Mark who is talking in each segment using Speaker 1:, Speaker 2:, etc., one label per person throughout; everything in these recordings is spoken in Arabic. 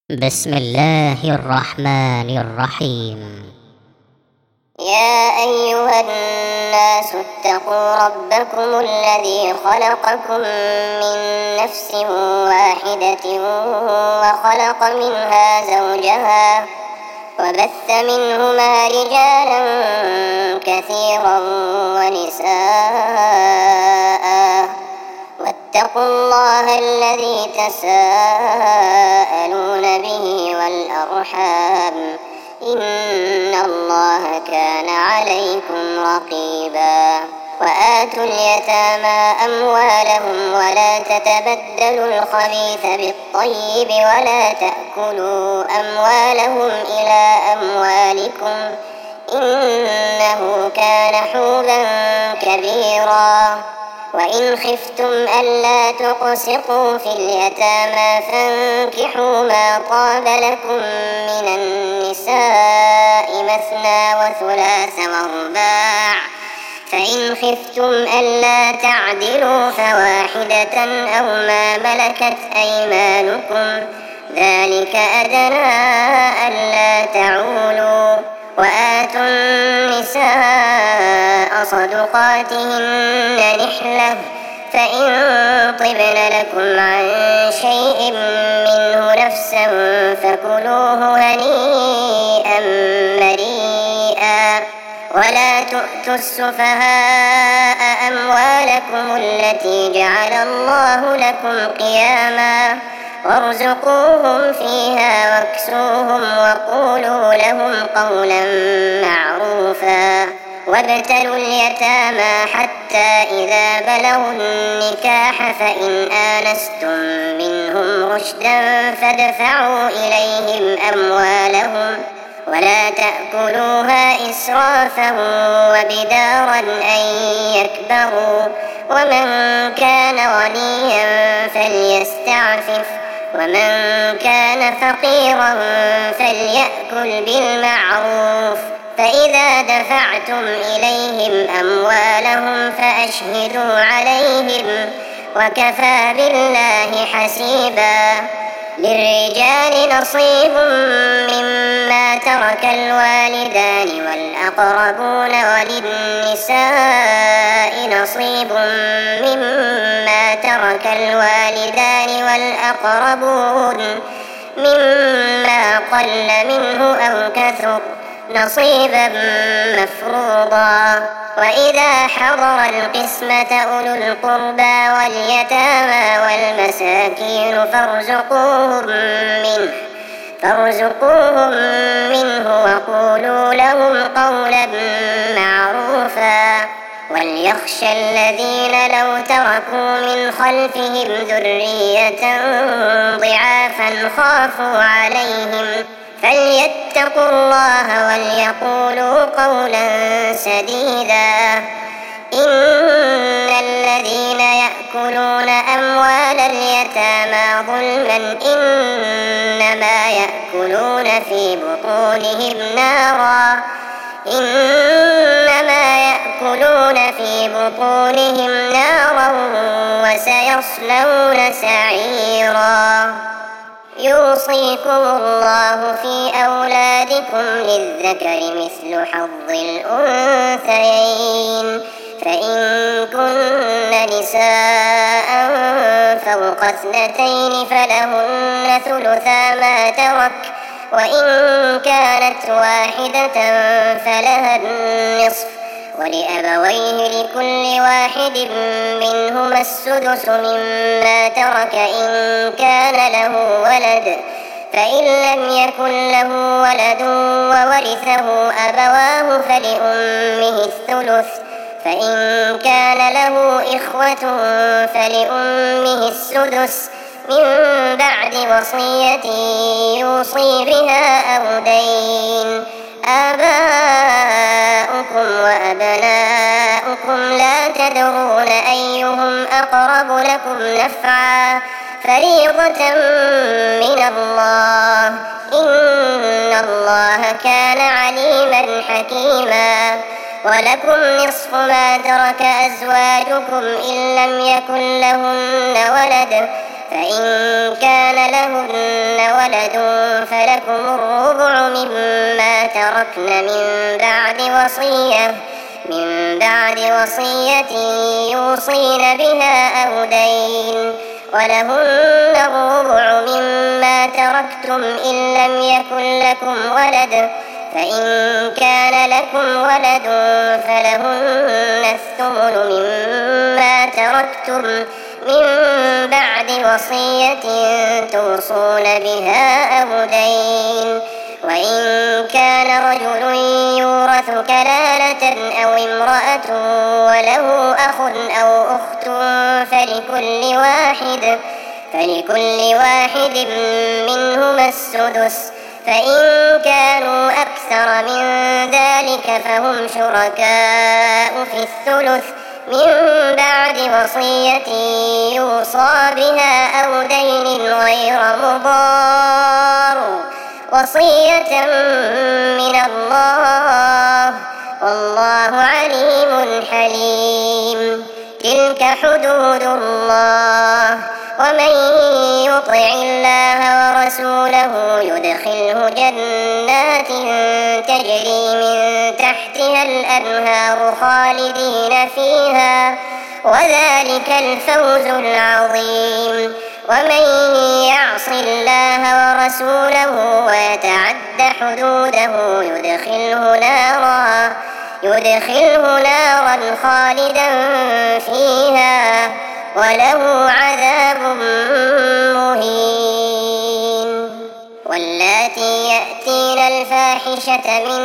Speaker 1: بسم الله الرحمن الرحيم.
Speaker 2: يا أيها الناس اتقوا ربكم الذي خلقكم من نفس واحدة وخلق منها زوجها وبث منهما رجالا كثيرا ونساء واتقوا الله الذي تساءلون به والأرحام إن الله كان عليكم رقيبا. وآتوا اليتامى أموالهم ولا تتبدلوا الخبيث بالطيب ولا تأكلوا أموالهم إلى أموالكم إنه كان حوبا كبيرا. وإن خفتم ألا تقسطوا في اليتامى فانكحوا ما طاب لكم من النساء مثنى وثلاث ورباع، فإن خفتم ألا تعدلوا فواحدة أو ما ملكت أيمانكم ذلك أدنى ألا تعولوا. وآتوا النساء صدقاتهن نحلة فإن طبن لكم عن شيء منه نفسا فكلوه هنيئا مريئا. ولا تؤتوا السفهاء أموالكم التي جعل الله لكم قياما وارزقوهم فيها واكسوهم وقولوا لهم قولا معروفا. وابتلوا اليتامى حتى إذا بلغوا النكاح فإن آنستم منهم رشدا فادفعوا إليهم أموالهم ولا تأكلوها إسرافا وبدارا أن يكبروا. ومن كان غنيا فليستعفف ومن كان فقيرا فليأكل بالمعروف. فإذا دفعتم إليهم أموالهم فأشهدوا عليهم وكفى بالله حسيبا. للرجال نصيب مما ترك الوالدان والأقربون وللنساء نصيب مما ترك الوالدان والأقربون مما قل منه أو كثر نصيبا مفروضا. وإذا حضر القسمة أولو القربى واليتامى والمساكين فارزقوهم منه وقولوا لهم قولا معروفا. وليخشى الذين لو تركوا من خلفهم ذرية ضعافا خافوا عليهم فليتقوا الله وليقولوا قولا سديدا. إن الذين يأكلون أموال اليتامى ظلما إنما يأكلون في بطونهم نارا وسيصلون سعيرا. يوصيكم الله في أولادكم للذكر مثل حظ الأنثيين فإن كن نساء فوق 2 فلهن ثلثا ما ترك وإن كانت واحدة فلها النصف ولأبويه لكل واحد منهما السدس مما ترك إن كان له ولد فإن لم يكن له ولد وورثه أبواه فلأمه الثلث فإن كان له إخوة فلأمه السدس من بعد وصية يوصي بها أو دين. آباؤكم وأبناؤكم لا تدرون أيهم أقرب لكم نفعا فريضة من الله إن الله كان عليما حكيما. ولكم نصف ما ترك أزواجكم إن لم يكن لهن ولد فإن كان لهن ولد فلكم الربع مما تركن من بعد وصية يوصين بها أو دين، ولهن الربع مما تركتم إن لم يكن لكم ولد، فإن كان لكم ولد فلهن الثمن مما تركتم من بعد وصية توصون بها أو دين. وإن كان رجل يورث كلالة أو امرأة وله أخ أو أخت فلكل واحد منهما السدس، فإن كانوا أكثر من ذلك فهم شركاء في الثلث من بعد وصية يوصى بها أو دين غير مضار، وصية من الله والله عليم حليم. تلك حدود الله، ومن يطع الله ورسوله يدخله جنات تجري من تحتها الأنهار خالدين فيها، وذلك الفوز العظيم. ومن يعص الله ورسوله ويتعد حدوده يدخله نارا خالدا فيها وله عذاب مهين. واللاتي يأتين الفاحشة من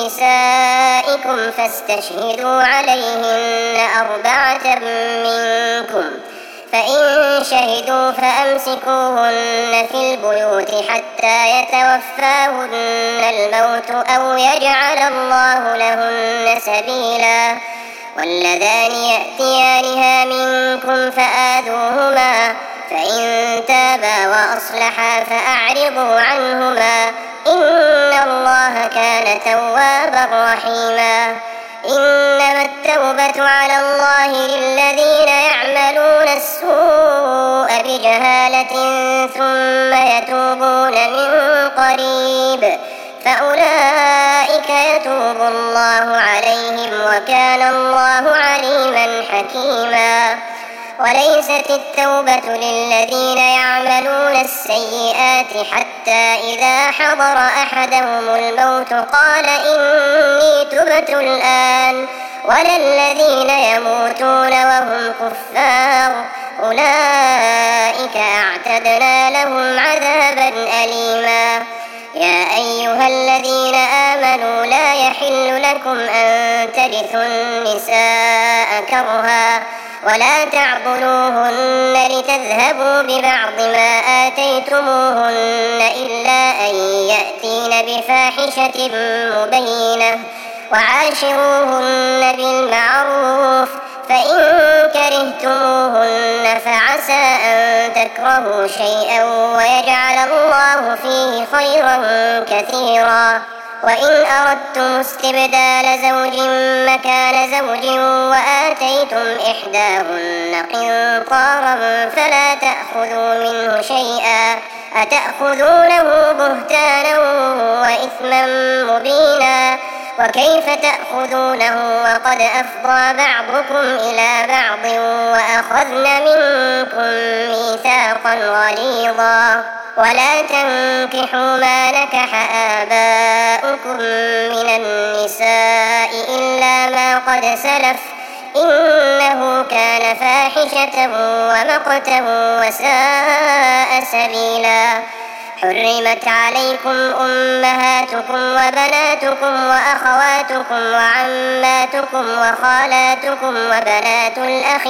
Speaker 2: نسائكم فاستشهدوا عليهن 4 منكم، فإن شهدوا فأمسكوهن في البيوت حتى يتوفاهن الموت أو يجعل الله لهن سبيلا. واللذان يأتيانها منكم فآذوهما، فإن تابا وأصلحا فأعرضوا عنهما، إن الله كان توابا رحيما. إنما التوبة على الله للذين يعملون السوء بجهالة ثم يتوبون من قريب فأولئك يتوب الله عليهم وكان الله عليما حكيما. وليست التوبة للذين يعملون السيئات حتى إذا حضر أحدهم الموت قال إني تبت الآن، ولا الذين يموتون وهم كفار أولئك أعتدنا لهم عذابا أليما. يا أيها الذين آمنوا لا يحل لكم أن ترثوا النساء كرها ولا تعضلوهن لتذهبوا ببعض ما آتيتموهن إلا أن يأتين بفاحشة مبينة، وعاشروهن بالمعروف، فإن كرهتموهن فعسى أن تكرهوا شيئا ويجعل الله فيه خيرا كثيرا. وإن أردتم استبدال زوج مكان زوج وآتيتم إحداهن قنطارا فلا تأخذوا منه شيئا، أتأخذونه بهتانا وإثما مبينا، وكيف تأخذونه وقد أفضى بعضكم إلى بعض وأخذن منكم ميثاقا غليظا. ولا تنكحوا ما نكح آباؤكم من النساء إلا ما قد سلف إنه كان فاحشة ومقتا وساء سبيلا. حرمت عليكم أمهاتكم وبناتكم وأخواتكم وعماتكم وخالاتكم وبنات الأخ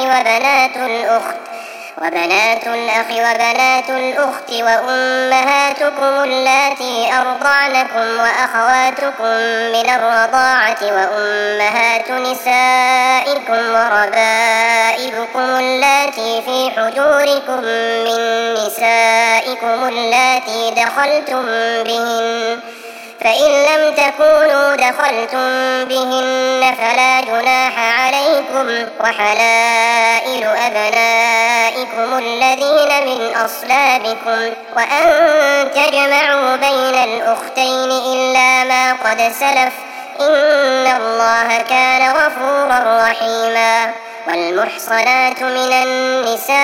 Speaker 2: وبنات الأخت وأمهاتكم اللاتي أرضعنكم وأخواتكم من الرضاعة وأمهات نسائكم وربائبكم اللاتي في حجوركم من نسائكم اللاتي دخلتم بهن، فإن لم تكونوا دخلتم بهن فلا جناح عليكم، وحلائل أبنائكم الذين من أصلابكم، وأن تجمعوا بين الأختين إلا ما قد سلف، إن الله كان غفورا رحيما. والمحصنات من النساء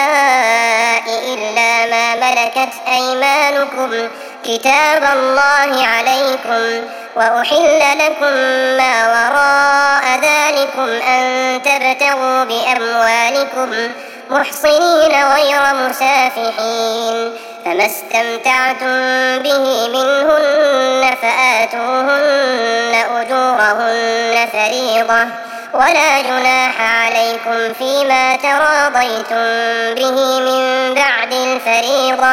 Speaker 2: إلا ما ملكت أيمانكم كتاب الله عليكم، وأحل لكم ما وراء ذلكم أن تبتغوا بأموالكم محصنين غير مسافحين، فما استمتعتم به منهن فآتوهن أجورهن فريضة، ولا جناح عليكم فيما تراضيتم به من بعد الفريضة،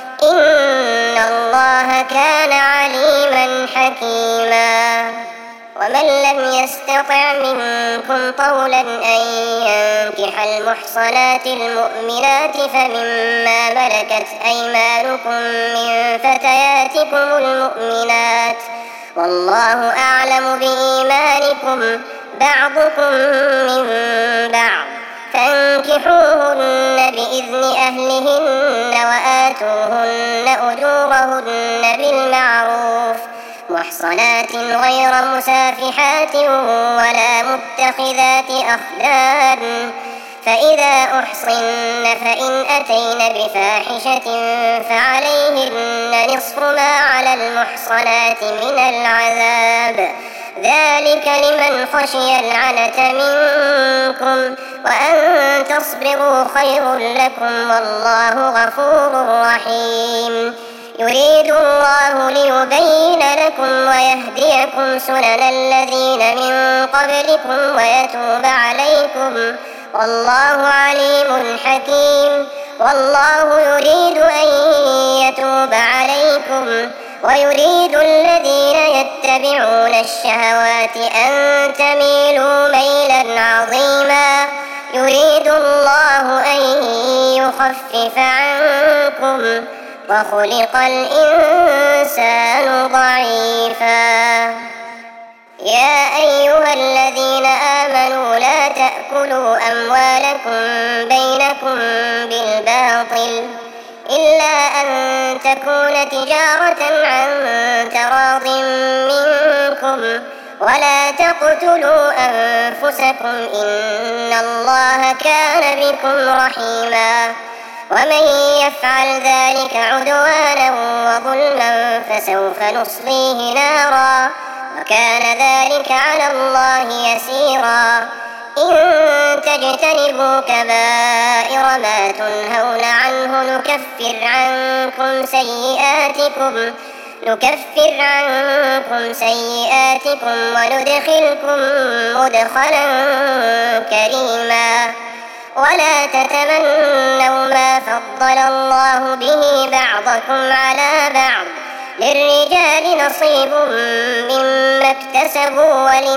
Speaker 2: إن الله كان عليما حكيما. ومن لم يستطع منكم طولا أن ينكح المحصنات المؤمنات فمما ملكت أيمانكم من فتياتكم المؤمنات، والله أعلم بإيمانكم بعضكم من بعض، فانكحوهن بإذن أهلهن وآتوهن أجورهن بالمعروف، محصنات غير مسافحات ولا متخذات أخدان، فإذا أحصن فإن أتين بفاحشة فعليهن نصف ما على المحصنات من العذاب، ذلك لمن خشي العنة منكم، وأن تصبروا خير لكم، والله غفور رحيم. يريد الله ليبين لكم ويهديكم سنن الذين من قبلكم ويتوب عليكم، والله عليم حكيم. والله يريد أن يتوب عليكم، ويريد الذين يتبعون الشهوات أن تميلوا ميلا عظيما. يريد الله أن يخفف عنكم، وخلق الإنسان ضعيفا. يا أيها الذين آمنوا لا تأكلوا أموالكم بينكم بالباطل إلا أن تكون تجارة عن تراض منكم، ولا تقتلوا أنفسكم إن الله كان بكم رحيما. ومن يفعل ذلك عدوانا وظلما فسوف نصليه نارا، وكان ذلك على الله يسيرا. إن تجتنبوا كبائر ما تنهون عنه نكفر عنكم سيئاتكم وندخلكم مدخلا كريما. ولا تتمنوا ما فضل الله به بعضكم على بعض، للرجال نصيب مما اكتسبوا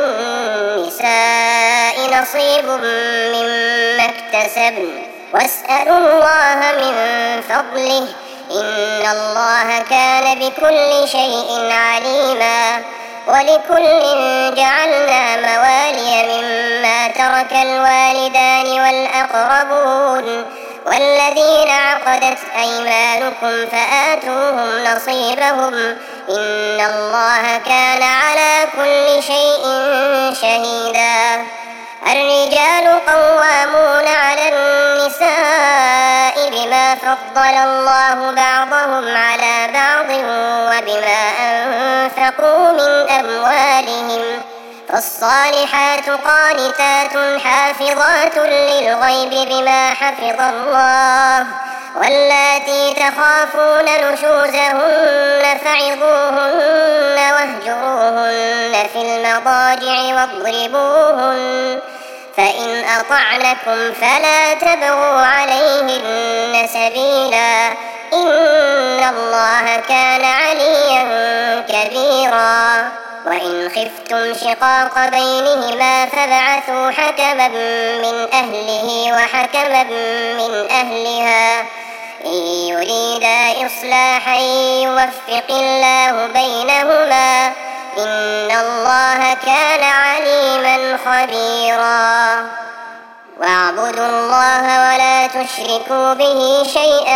Speaker 2: وللنساء نصيب مما اكتسبن، واسألوا الله من فضله إن الله كان بكل شيء عليما. ولكل جعلنا موالي مما ترك الوالدان والأقربون والذين عقدت أيمانكم فآتوهم نصيبهم إن الله كان على كل شيء شهيدا. الرجال قوامون على النساء بما فضل الله بعضهم على بعض وبما أنفقوا من أموالهم، فالصالحات قانتات حافظات للغيب بما حفظ الله، واللاتي تخافون نشوزهن فعظوهن واهجروهن في المضاجع واضربوهن، فإن أطعنكم فلا تبغوا عليهن سبيلا إن الله كان عليا كبيرا. وإن خفتم شقاق بينهما فابعثوا حكما من أهله وحكما من أهلها إن يريدا إصلاحا يوفق الله بينهما إن الله كان عليما خبيرا واعبدوا الله ولا تشركوا به شيئا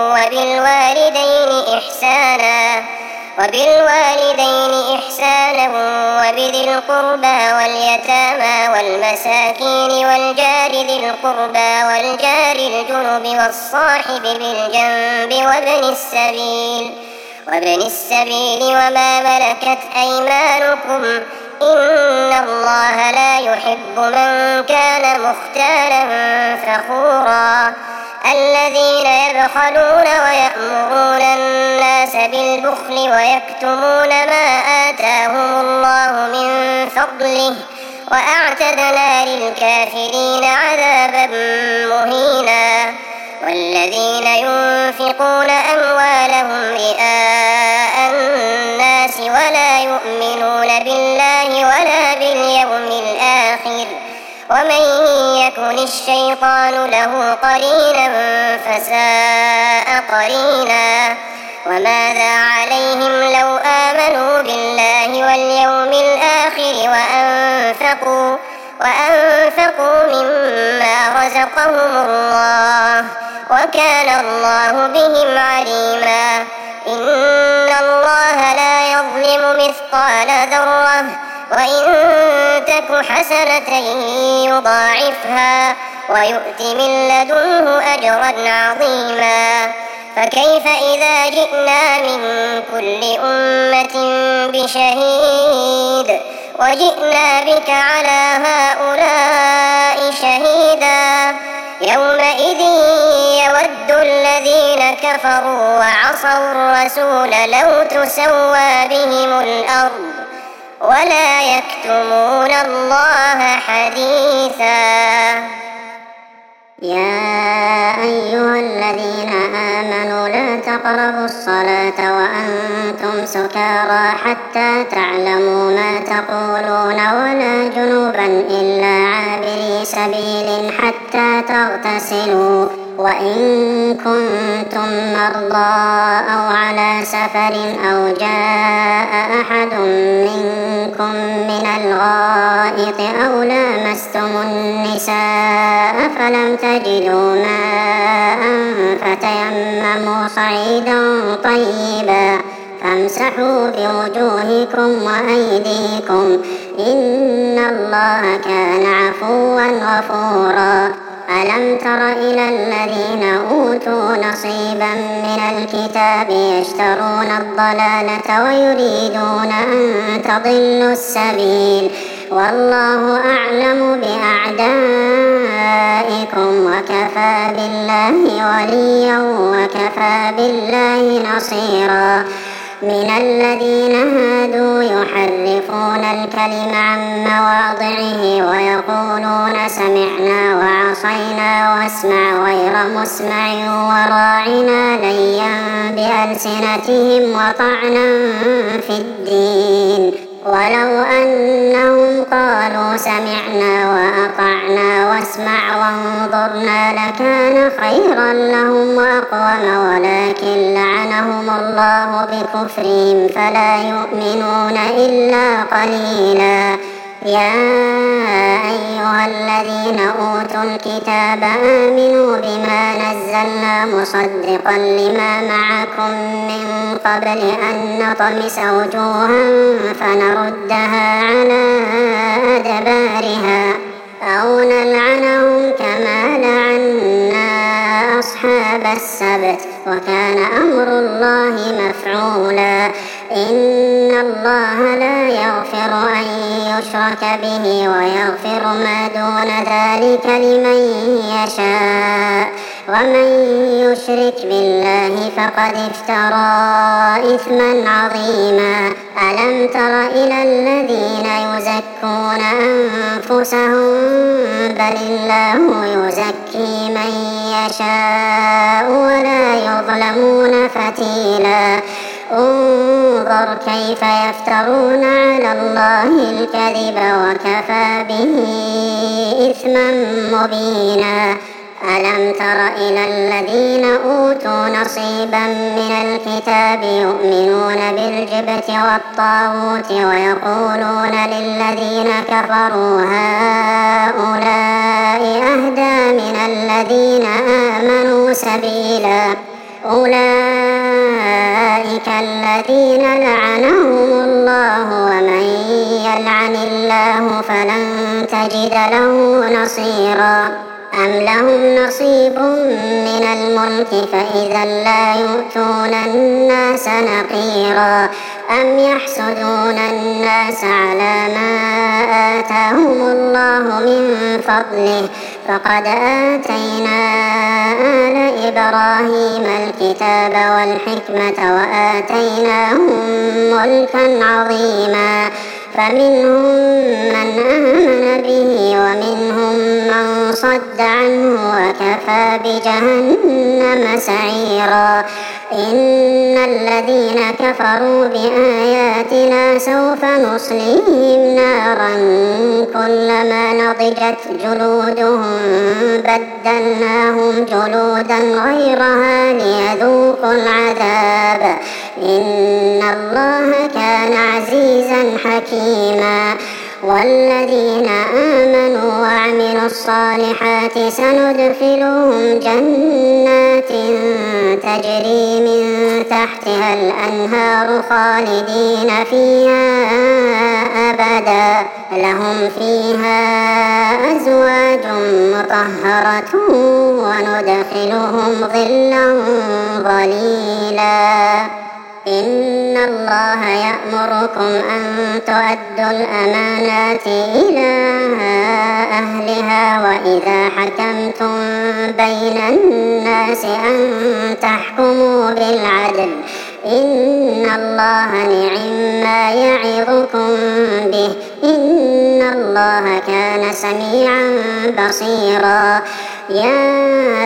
Speaker 2: وبالوالدين إحسانا وبذي القربى واليتامى والمساكين والجار ذي القربى والجار الجنب والصاحب بالجنب وابن السبيل وما ملكت أيمانكم إن الله لا يحب من كان مختالا فخورا الذين يبخلون ويأمرون الناس بالبخل ويكتمون ما آتاهم الله من فضله وأعتدنا للكافرين عذابا مهينا والذين ينفقون أموالهم رئاء الناس ولا يؤمنون بالله ولا باليوم الآخر ومن يكن الشيطان له قرينا فساء قرينا وماذا عليهم لو آمنوا بالله واليوم الآخر وأنفقوا مما رزقهم الله وكان الله بهم عليما إن الله لا يظلم مثقال ذرة وإن تك حسنة يضاعفها ويؤت من لدنه أجرا عظيما فكيف إذا جئنا من كل أمة بشهيد وجئنا بك على هؤلاء شهيدا يومئذ يود الذين كفروا وعصوا الرسول لو تسوى بهم الأرض ولا يكتمون الله حديثا
Speaker 3: يا أيها الذين آمنوا لا تقربوا الصلاة وأنتم سكارى حتى تعلموا ما تقولون ولا جنوبا إلا عابري سبيل حتى تغتسلوا وإن كنتم مرضى أو على سفر أو جاء أحد منكم من الغائط أو لامستم النساء فلم تجدوا ماء فتيمموا صعيدا طيبا فامسحوا بوجوهكم وأيديكم إن الله كان عفوا غفورا ألم تر إلى الذين أوتوا نصيبا من الكتاب يشترون الضلالة ويريدون أن تضلوا السبيل والله أعلم بأعدائكم وكفى بالله وليا وكفى بالله نصيرا من الذين هادوا يحرفون الكلم عن مواضعه ويقولون سمعنا وعصينا واسمع غير مسمع وراعنا ليا بألسنتهم وطعنا في الدين ولو أنهم قالوا سمعنا وأطعنا واسمع وانظرنا لكان خيرا لهم وأقوم ولكن لعنهم الله بكفرهم فلا يؤمنون إلا قليلا يا أيها الذين أوتوا الكتاب آمنوا بما نزلنا مصدقا لما معكم من قبل أن نطمس وجوها فنردها على أدبارها أو نلعنهم كما لعنا أصحاب السبت وكان أمر الله مفعولا إن الله لا يغفر أن يشرك به ويغفر ما دون ذلك لمن يشاء ومن يشرك بالله فقد افترى إثما عظيما ألم تر إلى الذين يزكون أنفسهم بل الله يزكي من يشاء ولا يظلمون فتيلا انظر كيف يفترون على الله الكذب وكفى به إثما مبينا ألم تر إلى الذين أوتوا نصيبا من الكتاب يؤمنون بالجبت والطاغوت ويقولون للذين كفروا هؤلاء أهدى من الذين آمنوا سبيلا أولئك الذين لعنهم الله ومن يلعن الله فلن تجد له نصيرا أم لهم نصيب من الملك فإذا لا يؤتون الناس نقيرا أم يحسدون الناس على ما آتاهم الله من فضله فقد آتينا آل إبراهيم الكتاب والحكمة وآتيناهم ملكا عظيما فمنهم من آمن به ومنهم من صد عنه وكفى بجهنم سعيرا إن الذين كفروا بآياتنا سوف نصليهم نارا كلما نضجت جلودهم بدلناهم جلودا غيرها ليذوقوا العذاب إن الله كان عزيزا حكيما والذين آمنوا وعملوا الصالحات سندخلهم جنات تجري من تحتها الأنهار خالدين فيها أبدا لهم فيها أزواج مطهرة وندخلهم ظلا ظليلا إن الله يأمركم أن تؤدوا الأمانات إلى أهلها وإذا حكمتم بين الناس أن تحكموا بالعدل إن الله نعم يعظكم به إن الله كان سميعا بصيرا يا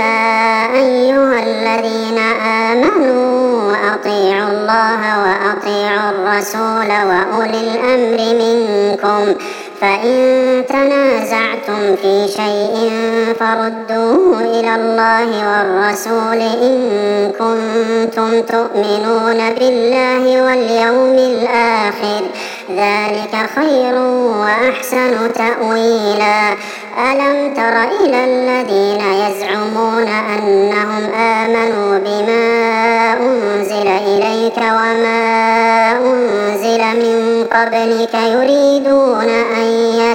Speaker 3: أيها الذين آمنوا أطيعوا الله وأطيعوا الرسول وأولي الأمر منكم فإن تنازعتم في شيء فردوه إلى الله والرسول إن كنتم تؤمنون بالله واليوم الآخر ذلك خير وأحسن تأويلا ألم تر إلى الذين يزعمون أنهم آمنوا بما أنزل إليك وما أنزل من قبلك يريدون أن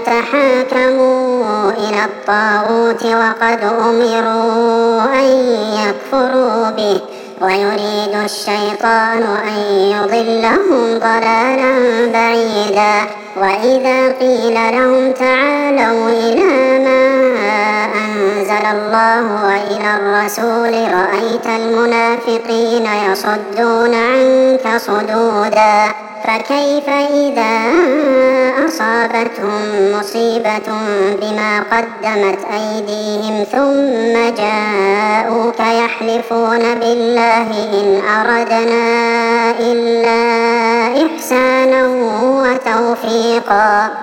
Speaker 3: يتحاكموا إلى الطاغوت وقد أمروا أن يكفروا به ويريد الشيطان أن يضلهم ضلالا بعيدا وإذا قيل لهم تعالوا إلى ما أنزل الله وإلى الرسول رأيت المنافقين يصدون عنك صدودا فكيف إذا أصابتهم مصيبة بما قدمت أيديهم ثم جاءوك يحلفون بالله إن أردنا إلا إحسانا وتوفيقا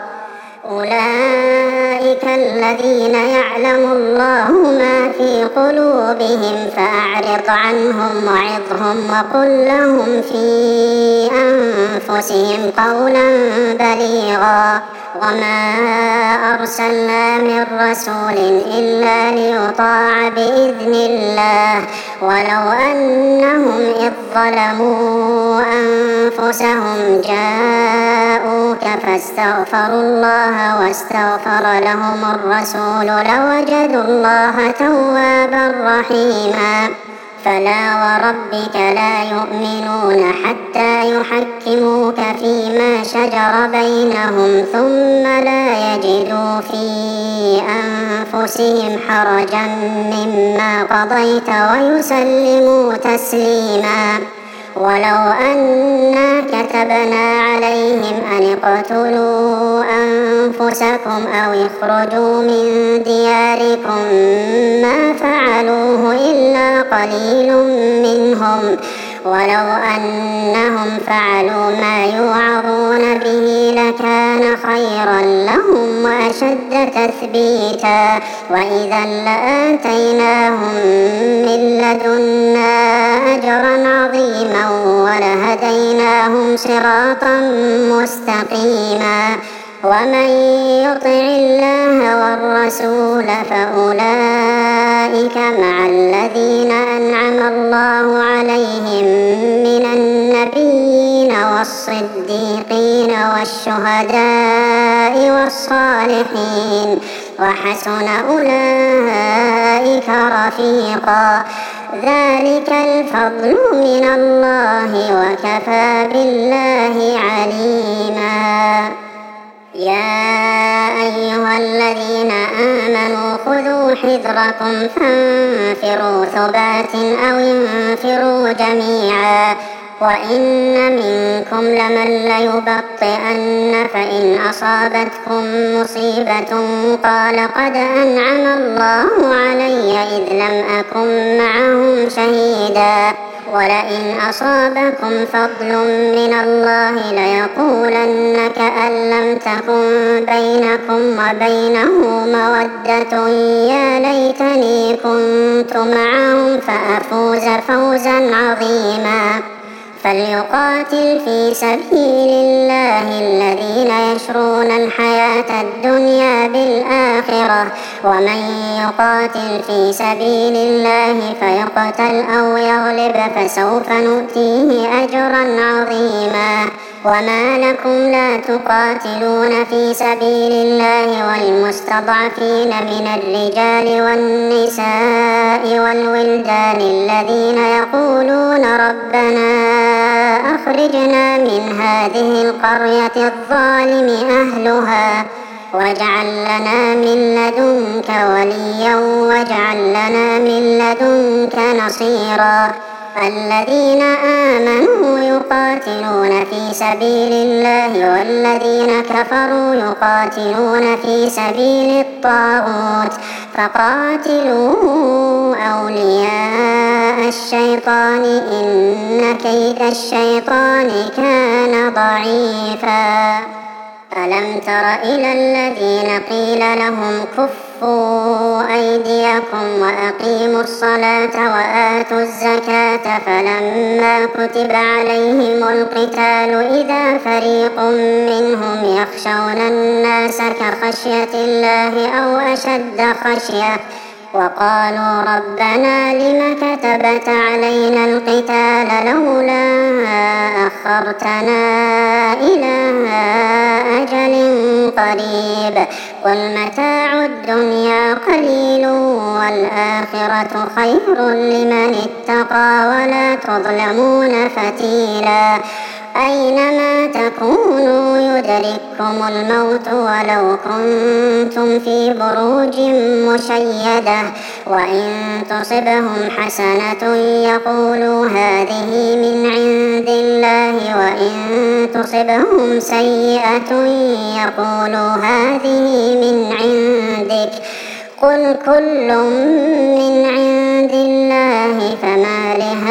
Speaker 3: أولئك الذين يعلم الله ما في قلوبهم فأعرض عنهم وعظهم وقل لهم في أنفسهم قولا بليغا وما أرسلنا من رسول إلا ليطاع بإذن الله ولو أنهم إذ ظلموا أنفسهم جاءوك فاستغفروا الله واستغفر لهم الرسول لوجدوا الله توابا رحيما فلا وربك لا يؤمنون حتى يحكموك فيما شجر بينهم ثم لا يجدوا في أنفسهم حرجا مما قضيت ويسلموا تسليما ولو أنا كتبنا عليهم أن اقتلوا أنفسكم أو اخرجوا من دياركم ما فعلوه إلا قليل منهم ولو أنهم فعلوا ما يوعظون به لكان خيرا لهم وأشد تثبيتا، وإذا لآتيناهم من لدنا أجرا عظيما ولهديناهم صراطا مستقيما. ومن يطع الله والرسول فأولئك مع الذين أنعم الله عليهم من النبيين والصديقين والشهداء والصالحين، وحسن أولئك رفيقا. ذلك الفضل من الله وكفى بالله عليما. يا أيها الذين آمنوا خذوا حذركم فانفروا ثبات أو انفروا جميعا، وإن منكم لمن ليبطئن فإن أصابتكم مصيبة قال قد أنعم الله علي إذ لم أكن معهم شهيدا، ولئن أصابكم فضل من الله ليقولن كأن لم تكن بينكم وبينه مودة يا ليتني كنت معهم فأفوز فوزا عظيما. فليقاتل في سبيل الله الذين يشرون الحياة الدنيا بالآخرة، ومن يقاتل في سبيل الله فيقتل أو يغلب فسوف نؤتيه أجرا عظيما. وما لكم لا تقاتلون في سبيل الله والمستضعفين من الرجال والنساء والولدان الذين يقولون ربنا أخرجنا من هذه القرية الظالم أهلها واجعل لنا من لدنك وليا واجعل لنا من لدنك نصيرا. الذين آمنوا يقاتلون في سبيل الله والذين كفروا يقاتلون في سبيل الطاغوت فقاتلوا أولياء الشيطان إن كيد الشيطان كان ضعيفا. ألم تر إلى الذين قيل لهم كفوا أيديكم وأقيموا الصلاة وآتوا الزكاة فلما كتب عليهم القتال إذا فريق منهم يخشون الناس كخشية الله أو أشد خشية وقالوا ربنا لم كتبت علينا القتال لولا أخرتنا إلى أجل قريب قل متاع الدنيا قليل والآخرة خير لمن اتقى ولا تظلمون فتيلا. أينما تكونوا يدرككم الموت ولو كنتم في بروج مشيدة وإن تصبهم حسنة يقولوا هذه من عند الله وإن تصبهم سيئة يقولوا هذه من عندك قل كل من عند الله فما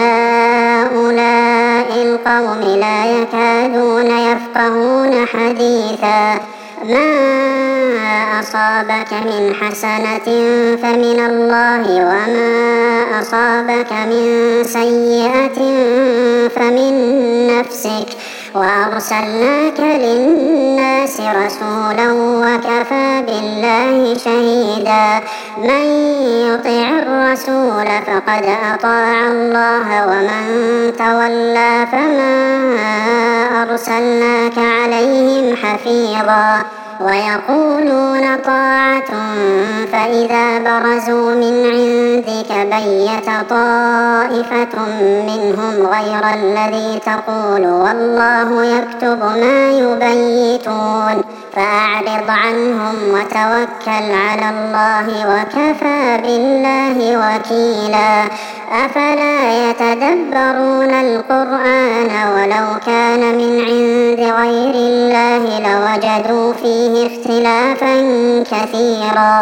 Speaker 3: لهؤلاء القوم لا يكادون يفقهون حديثا. ما أصابك من حسنة فمن الله وما أصابك من سيئة فمن نفسك وأرسلناك للناس رسولا وكفى بالله شهيدا. من يطع الرسول فقد أطاع الله ومن تولى فما أرسلناك عليهم حفيظا. ويقولون طاعة فإذا برزوا من عندك بيت طائفة منهم غير الذي تقول والله يكتب ما يبيتون فأعرض عنهم وتوكل على الله وكفى بالله وكيلا. أفلا يتدبرون القرآن ولو كان من عند غير الله لوجدوا فيه اختلافا كثيرا.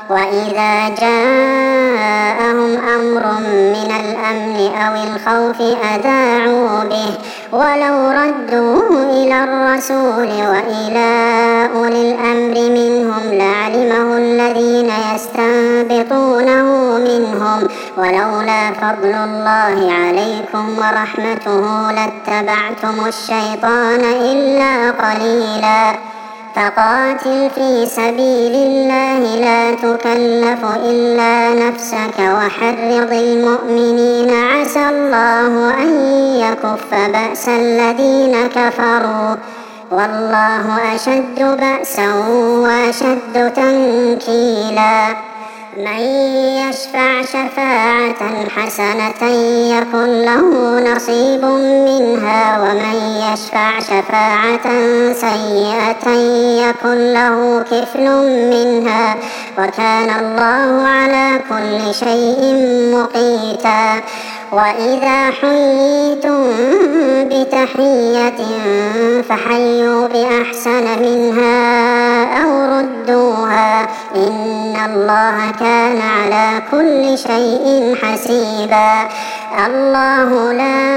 Speaker 3: وإذا جاءهم أمر من الأمن أو الخوف أذاعوا به ولو ردوه إلى الرسول وإلى أولي الأمر منهم لعلمه الذين يستنبطونه منهم ولولا فضل الله عليكم ورحمته لاتبعتم الشيطان إلا قليلا فقاتل في سبيل الله لا تكلف إلا نفسك وحرض المؤمنين عسى الله أن يكف بأس الذين كفروا والله أشد بأسا وأشد تنكيلا من يشفع شفاعة حسنة يكن له نصيب منها ومن يشفع شفاعة سيئة يكن له كفل منها وكان الله على كل شيء مقيتا وإذا حييتم بتحية فحيوا بأحسن منها أو ردوها إن الله كان على كل شيء حسيبا الله لا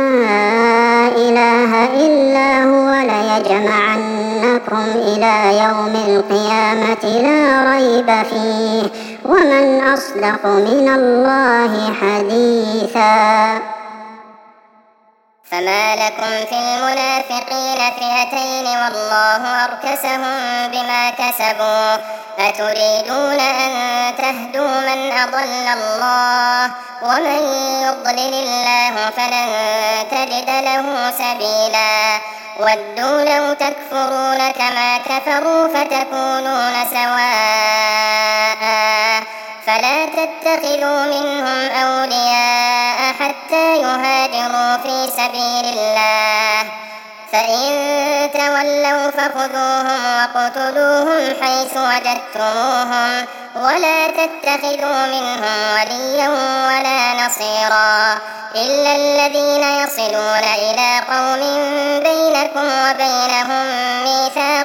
Speaker 3: إله إلا هو ليجمعنكم إلى يوم القيامة لا ريب فيه ومن أصدق من الله حديثا
Speaker 2: فما لكم في المنافقين فئتين والله أركسهم بما كسبوا أتريدون أن تهدوا من أضل الله ومن يضلل الله فلن تجد له سبيلا ودوا لو تكفرون كما كفروا فتكونون سواء فلا تتخذوا منهم أولياء حتى يهاجروا في سبيل الله فإن تولوا فخذوهم وقتلوهم حيث وجدتموهم ولا تتخذوا منهم وليا ولا نصيرا إلا الذين يصلون إلى قوم بينكم وبينهم ميثاق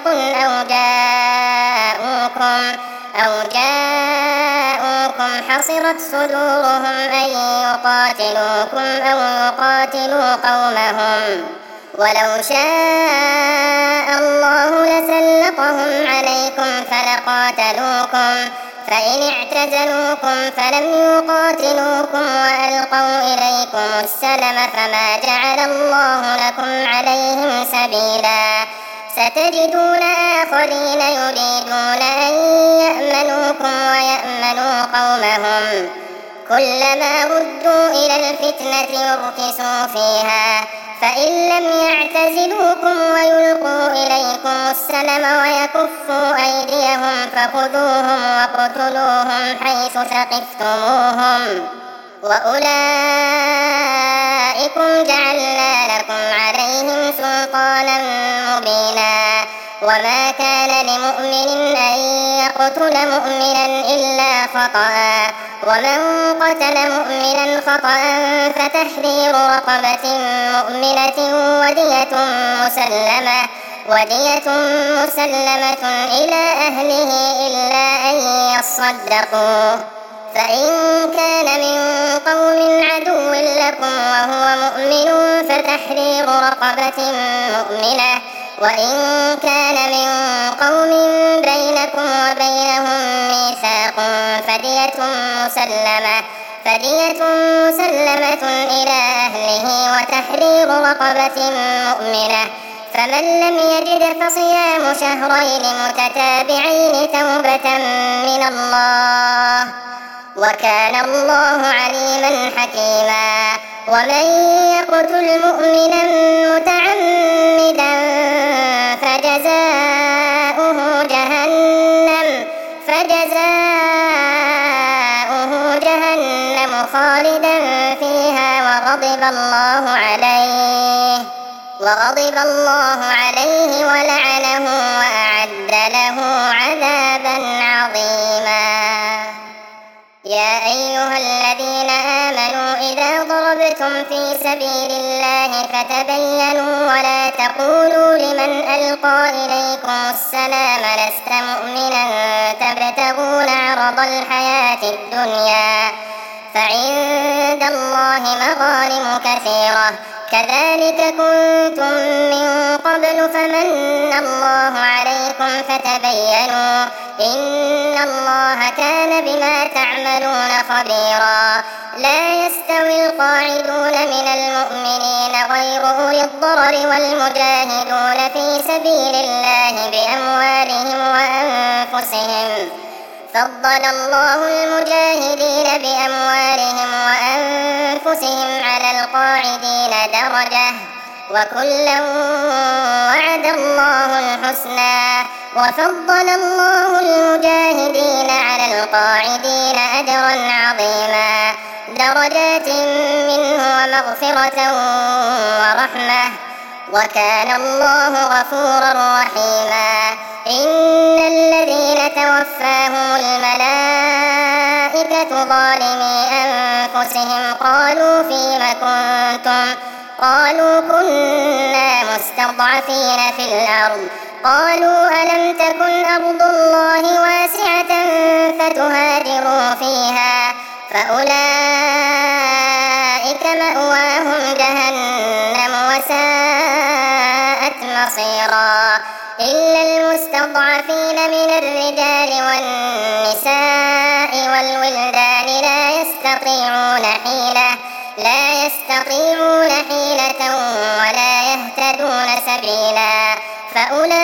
Speaker 2: أو جاءوكم حصرت صدورهم أن يقاتلوكم أو يقاتلوا قومهم ولو شاء الله لسلطهم عليكم فلقاتلوكم فإن اعتزلوكم فلم يقاتلوكم وألقوا إليكم السلم فما جعل الله لكم عليهم سبيلا ستجدون آخرين يريدون أن يأمنوكم ويأمنوا قومهم كلما ردوا إلى الفتنة يركسوا فيها فإن لم يعتزلوكم ويلقوا إليكم السلم ويكفوا أيديهم فخذوهم وقتلوهم حيث ثقفتموهم وأولئكم جعلنا لكم عليهم سلطانا مبينا وما كان لمؤمن أن يقتل مؤمنا إلا خطأ ومن قتل مؤمنا خطأ فتحرير رقبة مؤمنة ودية مسلمة إلى أهله إلا أن يصدقوا فإن كان من قوم عدو لكم وهو مؤمن فتحرير رقبة مؤمنة وإن كان من قوم بينكم وبينهم ميثاق فدية مسلمة إلى أهله وتحرير رقبة مؤمنة فمن لم يجد فصيام شهرين متتابعين توبة من الله وكان الله عليما حكيما ومن يقتل مؤمنا متعمدا فجزاؤه جهنم خالدا فيها وغضب الله عليه ولعنه وأعد له عذابا عظيما يا أيها الذين آمنوا إذا ضربتم ضربتم في سبيل الله فتبينوا ولا تقولوا لمن ألقى إليكم السلام لست مؤمنا تبتغون عرض الحياة الدنيا فعند الله مغانم كثيرة كذلك كنتم من قبل فمن الله عليكم فتبينوا إن الله كان بما تعملون خبيرا. لا يستوي القاعدون من المؤمنين غير أولي الضرر والمجاهدون في سبيل الله بأموالهم وأنفسهم فضل الله المجاهدين بأموالهم وأنفسهم على القاعدين درجة وكلا وعد الله الحسنى وفضل الله المجاهدين على القاعدين أجرا عظيما درجات منه ومغفرة ورحمة وكان الله غفورا رحيما. إن الذين توفاهم الملائكة ظالمي أنفسهم قالوا فيم كنتم قالوا كنا مستضعفين في الأرض قالوا ألم تكن أرض الله واسعة فتهاجروا فيها فأولئك مأواهم جهنم وساءت مصيرا. إلا المستضعفين من الرجال والنساء والولدان لا يستطيعون حيلة ولا يهتدون سبيلا فأولئك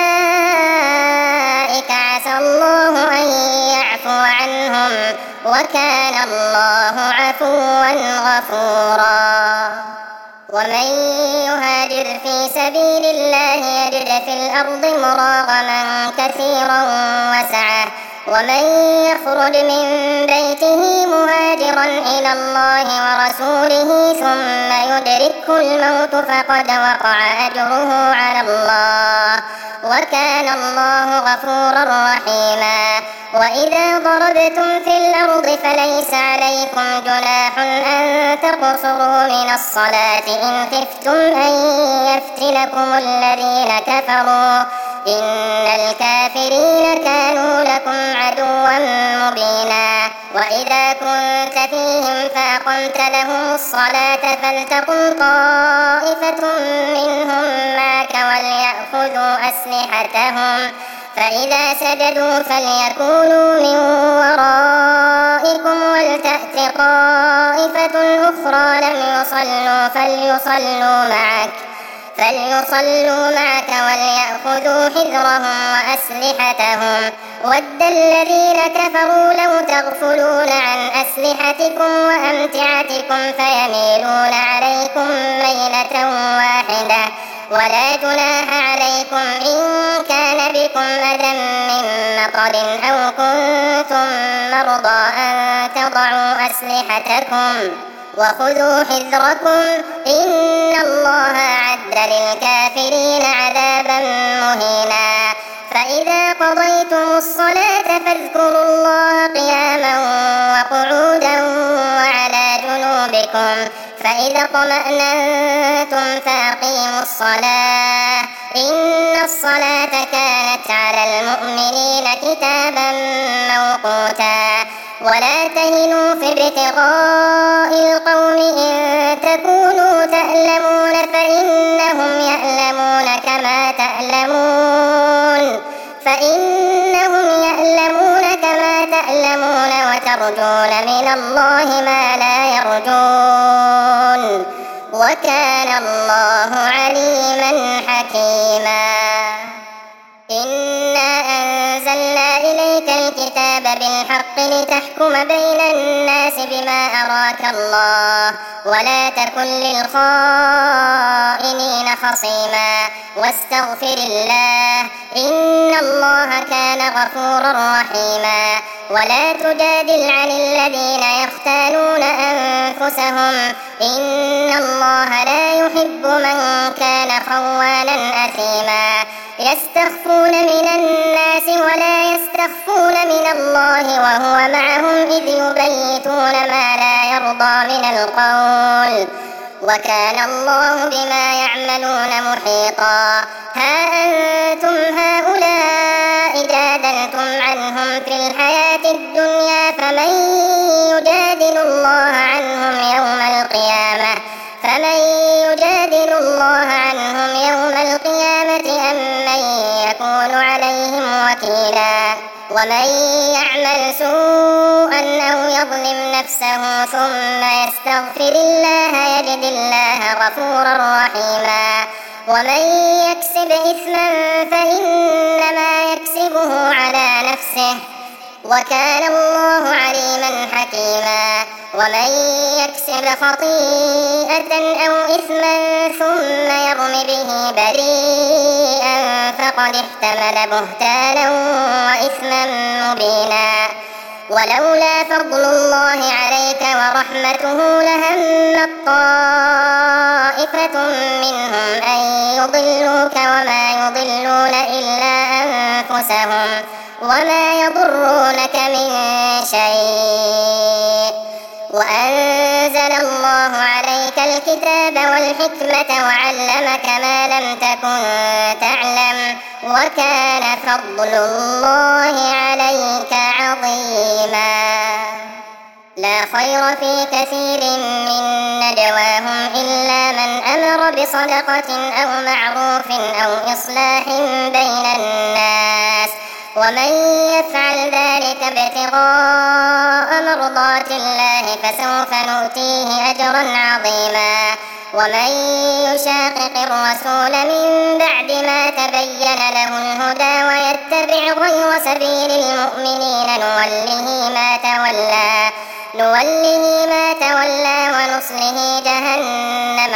Speaker 2: عسى الله أن يعفو عنهم وكان الله عفوا غفورا. ومن يهاجر في سبيل الله يجد في الأرض مراغما كثيرا وسعة ومن يخرج من بيته مهاجرا إلى الله ورسوله ثم يدركه الموت فقد وقع أجره على الله وكان الله غفورا رحيما. وإذا ضربتم في الأرض فليس عليكم جناح أن تقصروا من الصلاة إن خفتم أن يفتنكم الذين كفروا إن الكافرين كانوا لكم عدوا مبينا. وإذا كنت فيهم فأقمت لهم الصلاة فلتقم طائفة منهم معك وليأخذوا أسلحتهم فإذا سجدوا فليكونوا من ورائكم ولتأت طائفة أخرى لم يصلوا فليصلوا معك وليأخذوا حذرهم وأسلحتهم ود الذين كفروا لو تغفلون عن أسلحتكم وأمتعتكم فيميلون عليكم ميلة واحدة ولا جناح عليكم إن كان بكم أذى من مطر أو كنتم مرضى أن تضعوا أسلحتكم وخذوا حذركم إن الله أعد للكافرين عذابا مهينا. فإذا قضيتم الصلاة فاذكروا الله قياما وقعودا وعلى جنوبكم فإذا اطمأننتم فأقيموا الصلاة إن الصلاة كانت على المؤمنين كتابا موقوتا. ولا تهنوا في ابتغاء القوم إن تكونوا تألمون فإنهم يألمون كما تألمون وترجون من الله ما لا يرجون وكان الله عليما حكيما. إنا أنزلنا إليك الكتاب بالحق لتحكم بين الناس بما أراك الله ولا تكن للخائنين خصيما واستغفر الله إن الله كان غفورا رحيما. ولا تجادل عن الذين يختانون أنفسهم إن الله لا يحب من كان خوانا أثيما. يستخفون من الناس ولا يستخفون من الله وهو معهم إذ يبيتون ما لا يرضى من القول وكان الله بما يعملون محيطا. ها أنتم هؤلاء جادلتم عنهم في الحياة الدنيا فمن يجادل الله عنهم يوم القيامة أم من يكون عليهم وكيلا. ومن يعمل سوءا أو يظلم نفسه ثم يستغفر الله يجد الله غفورا رحيما. ومن يكسب إثما فإنما يكسبه على نفسه وكان الله عليما حكيما. ومن يكسب خطيئة أو إثما ثم يرم به بريئا فقد احتمل بهتانا وإثما مبينا. ولولا فضل الله عليك ورحمته لهمت طائفة منهم أن يضلوك وما يضلون إلا أنفسهم وما يضرونك من شيء. وأنزل الله عليك الكتاب والحكمة وعلمك ما لم تكن تعلم وكان فضل الله عليك عظيما. لا خير في كثير من نجواهم إلا من أمر بصدقة أو معروف أو إصلاح بين الناس ومن يفعل ذلك ابتغاء مرضات الله فسوف نؤتيه أجرا عظيما. ومن يشاقق الرسول من بعد ما تبين له الهدى ويتبع غير سبيل المؤمنين نوله ما تولى ونصله جهنم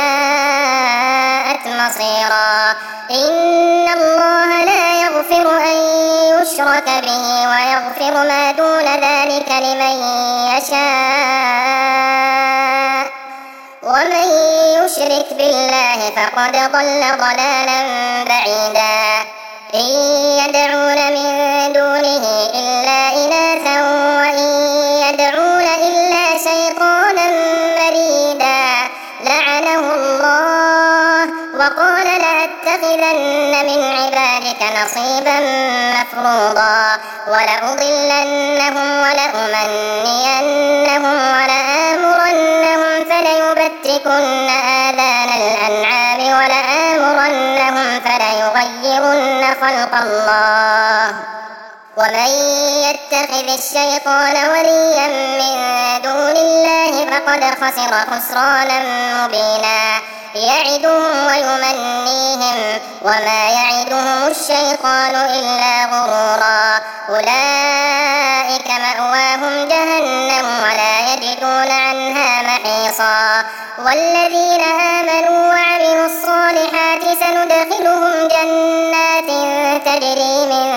Speaker 2: وساءت مصيرا. إن الله لا يغفر أن يشرك به ويغفر ما دون ذلك لمن يشاء ومن يشرك بالله فقد ضل ضلالا بعيدا. إن يدعون من دونه إلا إناثا وإن يدعون إلا شيطانا مريدا لعنه الله وقال لأتخذن من عبادك نصيبا مفروضا ولأضلنهم ولأمنينهم ولآمرنهم فليبتكن آذان الأنعام ولآمرنهم فليغيرن خلق الله. ومن يتخذ الشيطان وليا من دون الله فقد خسر خسرانا مبينا. يعدهم ويمنيهم وما يعدهم الشيطان إلا غرورا. أولئك مأواهم جهنم ولا يجدون عنها محيصا. والذين آمنوا وعملوا الصالحات سندخلهم جنات تجري من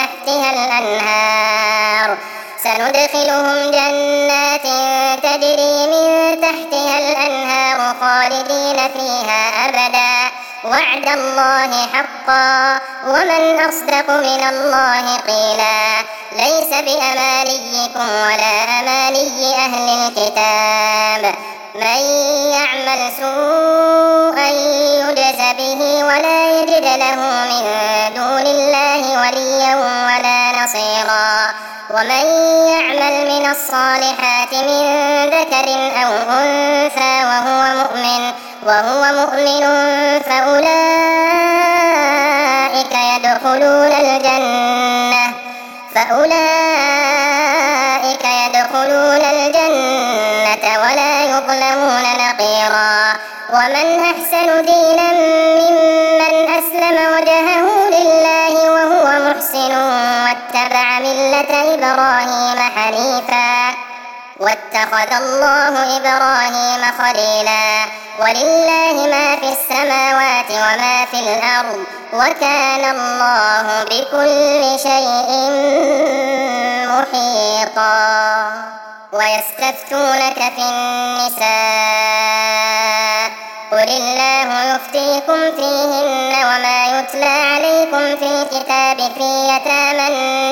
Speaker 2: تحتها الأنهار خالدين فيها أبدا وعد الله حقا ومن أصدق من الله قيلا. ليس بأمانيكم ولا أماني أهل الكتاب. من يعمل سوءا يجز به ولا يجد له من دون الله وليا ولا نصيرا. ومن يعمل من الصالحات من ذكر أو أنثى وهو مؤمن فأولئك يدخلون الجنة ولا يظلمون نقيرا. ومن أحسن دينا ممن أسلم وجهه لله وهو محسن واتبع ملة إبراهيم حنيفا واتخذ الله إبراهيم خليلا. ولله ما في السماوات وما في الأرض وكان الله بكل شيء محيطا. ويستفتونك في النساء قل الله يفتيكم فيهن وما يتلى عليكم لكم في الكتاب في يتامى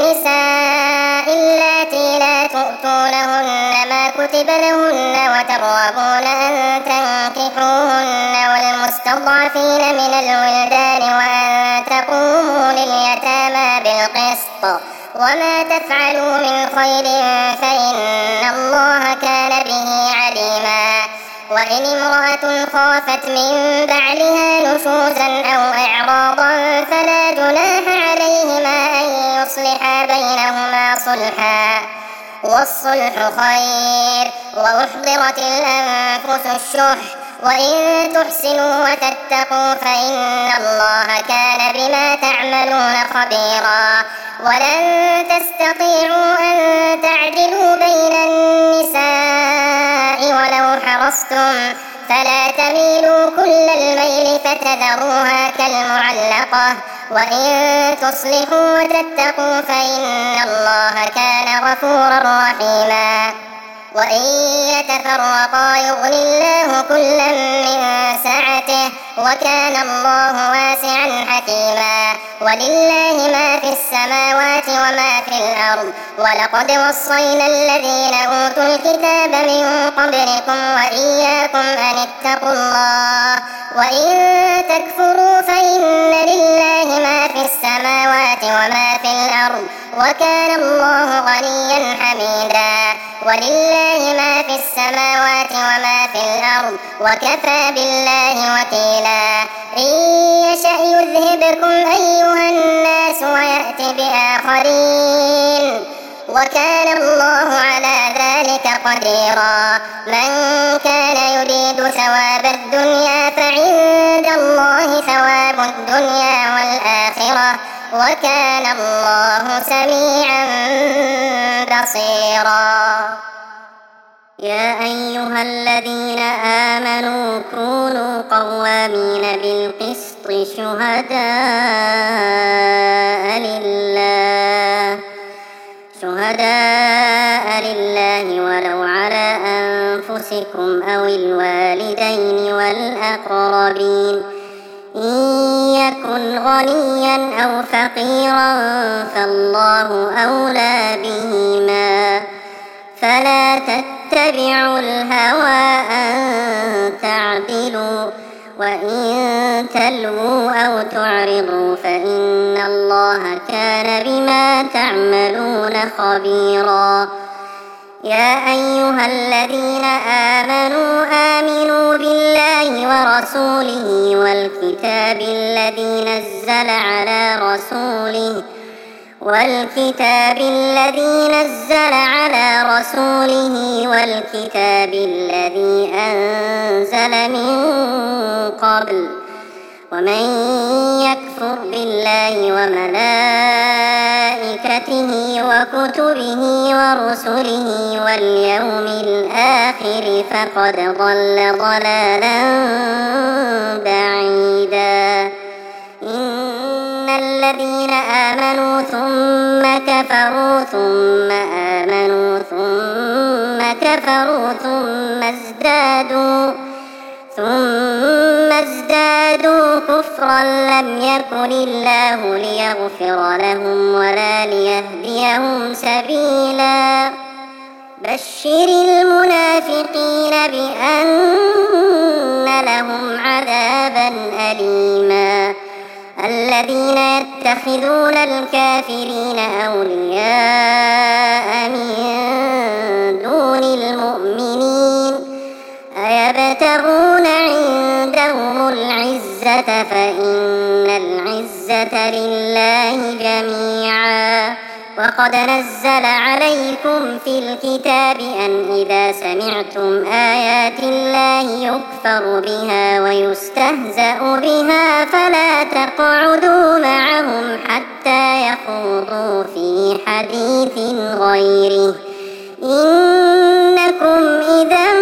Speaker 2: النساء اللاتي لا تؤتونهن ما كتب لهن وترغبون أن تنكحوهن والمستضعفين من الولدان وأن تقوموا لليتامى بالقسط وما تفعلوا من خير فإن الله كان به عليما. وإن امرأة خافت من بعلها نشوزا أو إعراضا فلا جناح عليهما أن يصلحا بينهما صلحا والصلح خير. وأحضرت الأنفس الشح وإن تحسنوا وتتقوا فإن الله كان بما تعملون خبيرا. ولن تستطيعوا أن تعدلوا بين النساء ولو حرصتم فلا تميلوا كل الميل فتذروها كالمعلقة. وإن تصلحوا وتتقوا فإن الله كان غفورا رحيما. وإن يتفرقا يغني الله كلا من سعته وكان الله واسعا حكيما. ولله ما في السماوات وما في الأرض ولقد وصينا الذين أوتوا الكتاب من قبلكم وإياكم أن اتقوا الله. وإن تكفروا فإن لله ما في السماوات وما في الأرض وكان الله غنيا حميدا. ولله ما في السماوات وما في الأرض وكفى بالله وكيلا. إن يشأ يذهبكم أيها الناس ويأتي بآخرين وكان الله على ذلك قديرا. من كان يريد ثواب الدنيا فعند الله ثواب الدنيا والآخرة وكان الله سميعا بصيرا.
Speaker 3: يا أيها الذين آمنوا كونوا قوامين بالقسط شهداء لله ولو على أنفسكم أو الوالدين والأقربين إن يكن غنيا أو فقيرا فالله أولى بهما فلا تتبعوا الهوى أن تعدلوا وإن تلووا أو تعرضوا فإن الله كان بما تعملون خبيرا. يا أيها الذين آمنوا بالله ورسوله والكتاب الذي نزل على رسوله والكتاب الذي أنزل من قبل ومن يكفر بالله وملائكته وكتبه ورسله واليوم الآخر فقد ضل ضلالا بعيدا. إن الذين آمنوا ثم كفروا ثم آمنوا ثم كفروا ثم ازدادوا كفرا لم يكن الله ليغفر لهم ولا ليهديهم سبيلا. بشر المنافقين بأن لهم عذابا أليما. الذين يتخذون الكافرين أولياء من دون المؤمنين أيبتغون عندهم العزة فإن العزة لله جميعا. وقد نزل عليكم في الكتاب أن إذا سمعتم آيات الله يكفر بها ويستهزأ بها فلا تقعدوا معهم حتى يخوضوا في حديث غيره إنكم إذا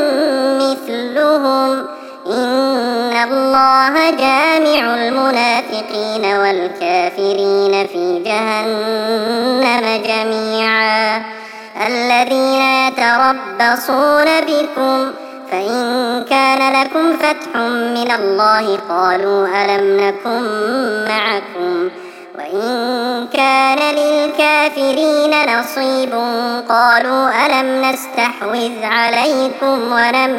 Speaker 3: مثلهم إن الله جامع المنافقين والكافرين في جهنم جميعا. الذين يتربصون بكم فإن كان لكم فتح من الله قالوا ألم نكن معكم وإن كان للكافرين نصيب قالوا ألم نستحوذ عليكم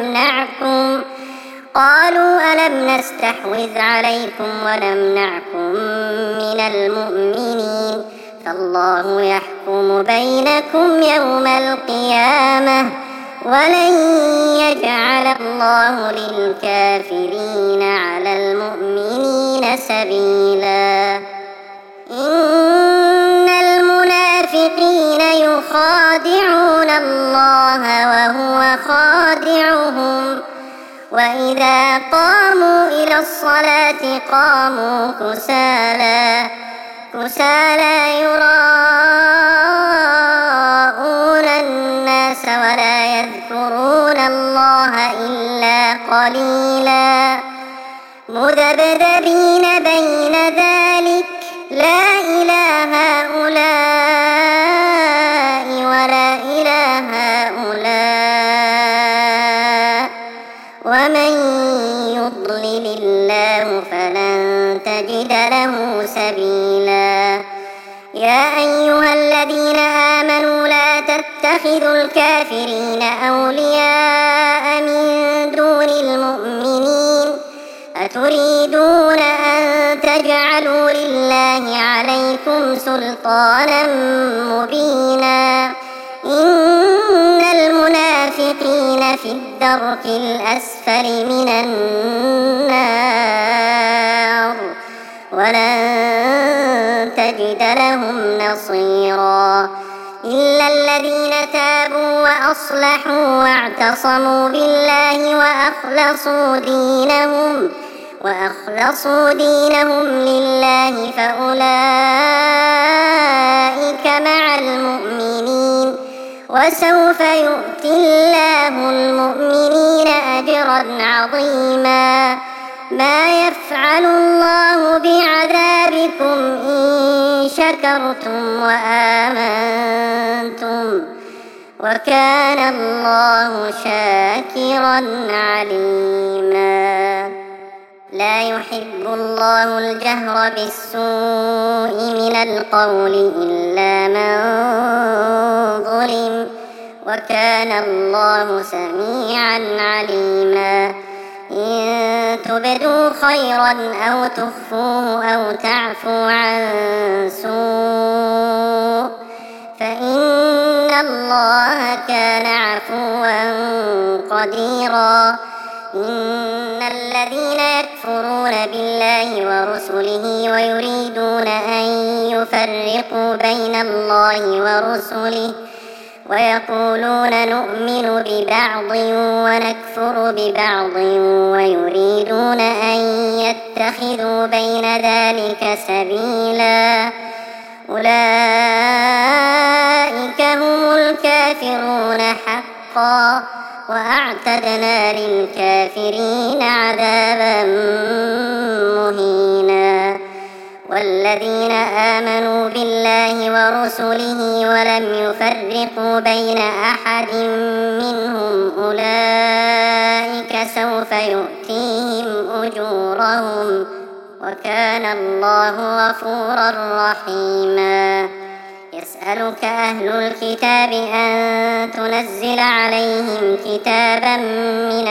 Speaker 3: ونمنعكم من المؤمنين فالله يحكم بينكم يوم القيامة ولن يجعل الله للكافرين على المؤمنين سبيلا إن المنافقين يخادعون الله وهو خادعهم وإذا قاموا إلى الصلاة قاموا كسالى يراءون الناس ولا يذكرون الله إلا قليلا مذبذبين بين ذلك لا إلى هؤلاء ولا إلى هؤلاء ومن يضلل الله فلن تجد له سبيلا يا أيها الذين آمنوا لا تتخذوا الكافرين أولياء من دون المؤمنين أتريدون أن تجعلوا لله عليكم سلطانا مبينا إن المنافقين في الدرك الأسفل من النار ولن تجد لهم نصيرا إلا الذين تابوا وأصلحوا واعتصموا بالله وأخلصوا دينهم لله فأولئك مع المؤمنين وسوف يؤتي الله المؤمنين أجرا عظيما ما يفعل الله بعذابكم إن شكرتم وآمنتم وكان الله شاكرا عليما لا يحب الله الجهر بالسوء من القول إلا من ظلم وكان الله سميعا عليما إن تبدوا خيرا أو تخفوه أو تعفوا عن سوء فإن الله كان عفوا قديرا إن الذين يكفرون بالله ورسله ويريدون أن يفرقوا بين الله ورسله ويقولون نؤمن ببعض ونكفر ببعض ويريدون أن يتخذوا بين ذلك سبيلا أولئك هم الكافرون حقا وأعتدنا للكافرين عذابا مهينا والذين آمنوا بالله ورسله ولم يفرقوا بين أحد منهم أولئك سوف يؤتيهم أجورهم وكان الله غفورا رحيما يسألك أهل الكتاب أن تنزل عليهم كتابا من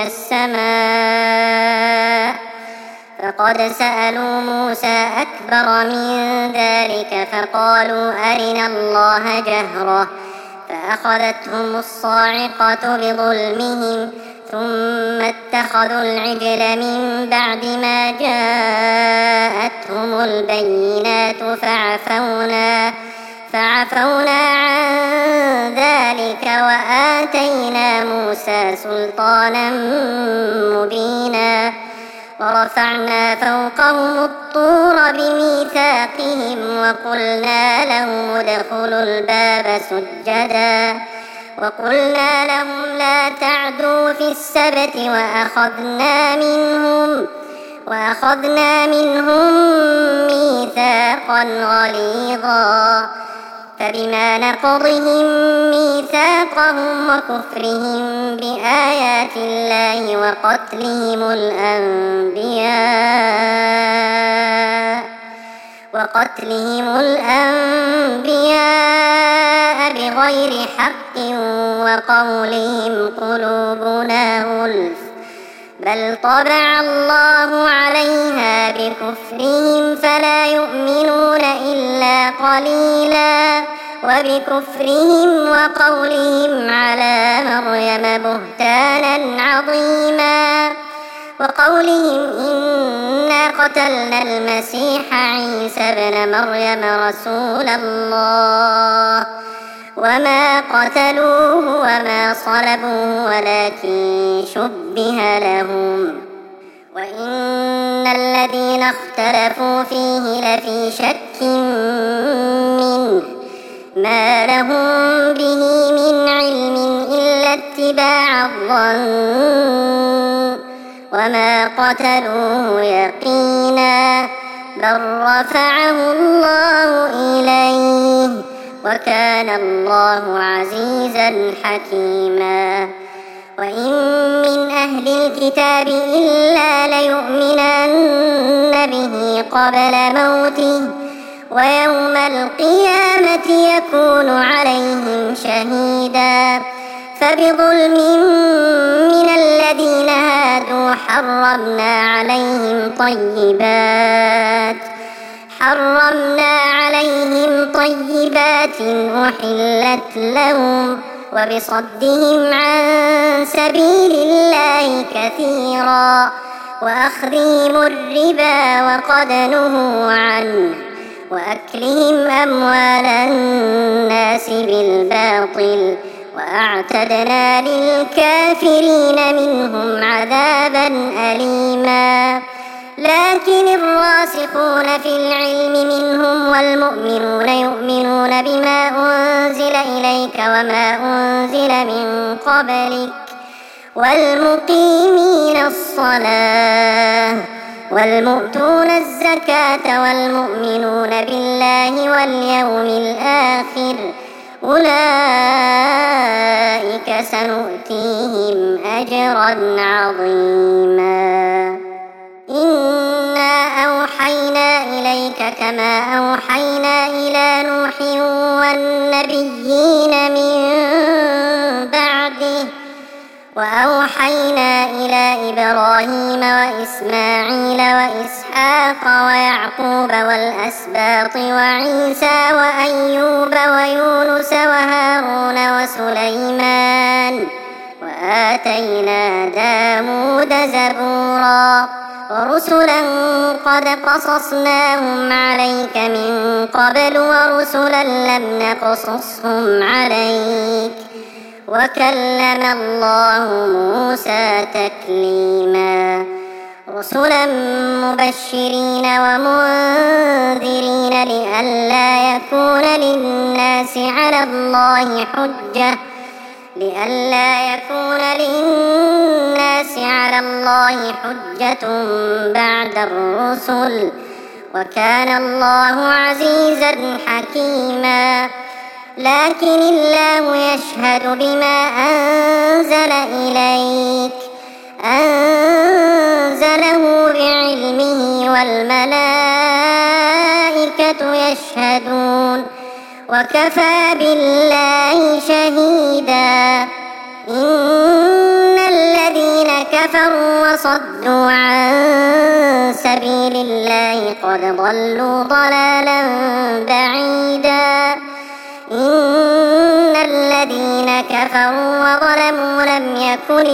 Speaker 3: السماء فقد سألوا موسى أكبر من ذلك فقالوا أرنا الله جهرة فأخذتهم الصاعقة بظلمهم ثم اتخذوا العجل من بعد ما جاءتهم البينات فعفونا عن ذلك وآتينا موسى سلطانا مبينا ورفعنا فوقهم الطور بميثاقهم وقلنا لهم ادخلوا الباب سجدا وقلنا لهم لا تعدوا في السبت وأخذنا منهم ميثاقا غليظا فبما نقضهم ميثاقهم وكفرهم بآيات الله وقتلهم الأنبياء بغير حق وقولهم قلوبنا غلف بل طبع الله عليها بكفرهم فلا يؤمنون إلا قليلا وبكفرهم وقولهم على مريم بهتانا عظيما وقولهم إنا قتلنا المسيح عيسى ابن مريم رسول الله وما قتلوه وما صلبوه ولكن شبه لهم وإن الذين اختلفوا فيه لفي شك منه ما لهم به من علم إلا اتباع الظن وما قتلوه يقينا بل رفعه الله إليه وكان الله عزيزا حكيما وإن من أهل الكتاب إلا ليؤمنن به قبل موته ويوم القيامة يكون عليهم شهيدا فبظلم من الذين هادوا حرمنا عليهم طيبات أحلت لهم وبصدهم عن سبيل الله كثيرا وأخذهم الربا وقد نهوا عنه وأكلهم أموال الناس بالباطل وأعتدنا للكافرين منهم عذابا أليما لكن الراسخون في العلم منهم والمؤمنون يؤمنون بما أنزل إليك وما أنزل من قبلك والمقيمين الصلاة والمؤتون الزكاة والمؤمنون بالله واليوم الآخر أولئك سنؤتيهم أجرا عظيما إنا أوحينا إليك كما أوحينا إلى نوح والنبيين من بعده وأوحينا إلى إبراهيم وإسماعيل وإسحاق ويعقوب والأسباط وعيسى وأيوب ويونس وهارون وسليمان وآتينا داود زبورا ورسلا قد قصصناهم عليك من قبل ورسلا لم نقصصهم عليك وكلم الله موسى تكليما رسلا مبشرين ومنذرين لئلا يكون للناس على الله حجة بعد الرسل وكان الله عزيزا حكيما لكن الله يشهد بما أنزل إليك أنزله بعلمه والملائكة يشهدون وكفى بالله شهيدا إن الذين كفروا وصدوا عن سبيل الله قد ضلوا ضلالا بعيدا إن الذين كفروا وظلموا لم يكن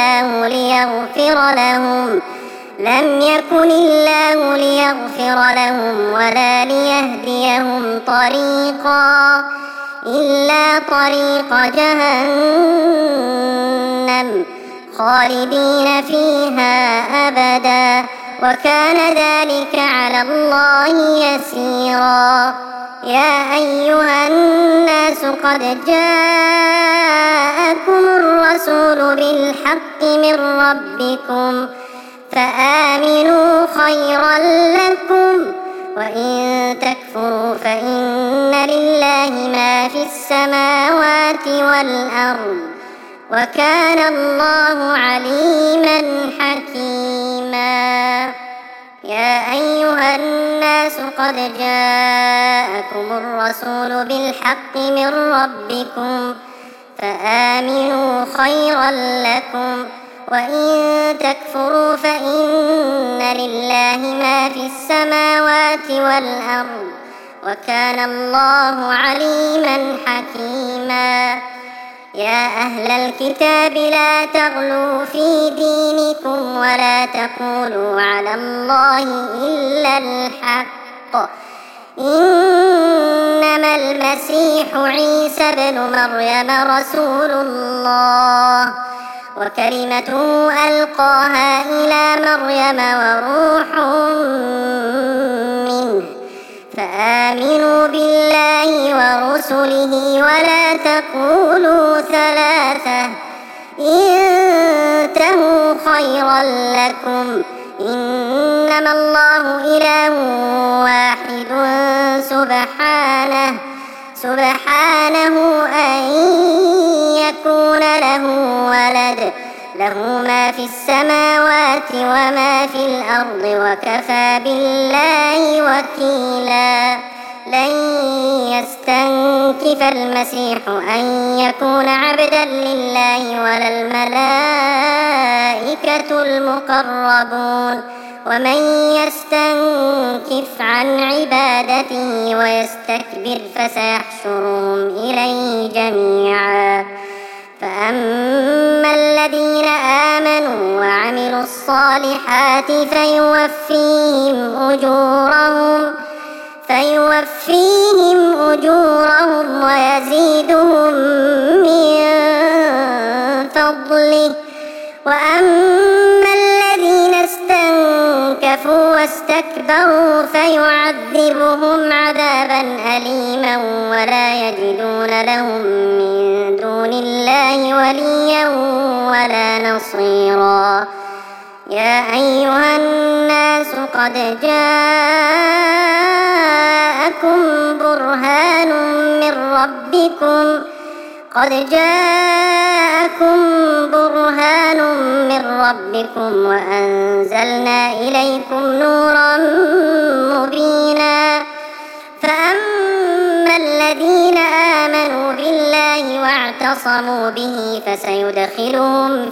Speaker 3: الله ليغفر لهم ولا ليهديهم طريقا إلا طريق جهنم خالدين فيها أبدا وكان ذلك على الله يسيرا يا أيها الناس قد جاءكم الرسول بالحق من ربكم فآمنوا خيرا لكم وإن تكفروا فإن لله ما السماوات والأرض وكان الله عليما حكيما. يا أيها الناس قد جاءكم الرسول بالحق من ربكم فآمنوا خيرا لكم، وإن تكفروا فإن لله ما في السماوات والأرض وكان الله عليما حكيما. يا أهل الكتاب لا تغلوا في دينكم ولا تقولوا على الله إلا الحق، إنما المسيح عيسى بن مريم رسول الله وكلمته ألقاها إلى مريم وروح منه، فآمنوا بالله ورسله ولا تقولوا ثلاثة، انتهوا خيرا لكم، إنما الله إله واحد سبحانه أن يكون له ولد، له ما في السماوات وما في الأرض وكفى بالله وكيلا. لن يستنكف المسيح أن يكون عبدا لله ولا الملائكة المقربون، ومن يستنكف عن عبادته ويستكبر فسيحشرهم إليه جميعا. فأما الذين آمنوا وعملوا الصالحات فيوفيهم أجورهم ويزيدهم من فضله، وأما الذين استنكفوا واستكبروا فيعذبهم عذابا أليما ولا يجدون لهم من دون الله وليا ولا نصيرا. يا أيها الناس قد جاءكم برهان من ربكم وأنزلنا إليكم نورا مبينا. فأما الذين آمنوا بالله واعتصموا به فسيدخلهم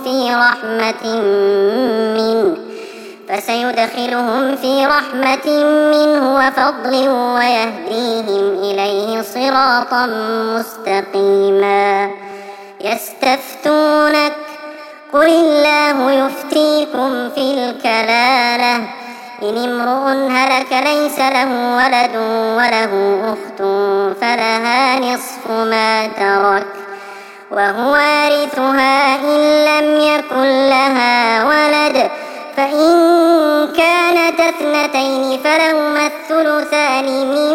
Speaker 3: في رحمة منه وفضل ويهديهم إليه صراطا مستقيما. يستفتونك قل الله يفتيكم في الكلالة، إن امرؤ هلك ليس له ولد وله أخت فلها نصف ما ترك وهو وارثها إن لم يكن لها ولد، فإن كانت اثنتين فلهما الثلثان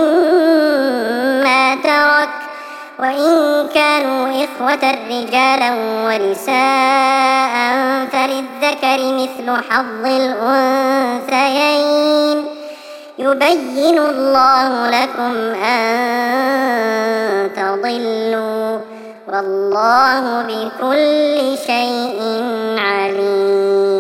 Speaker 3: مما ترك، وإن كانوا إخوة رجالا ونساء فللذكر مثل حظ الأنثيين، يبين الله لكم أن تضلوا، والله بكل شيء عليم.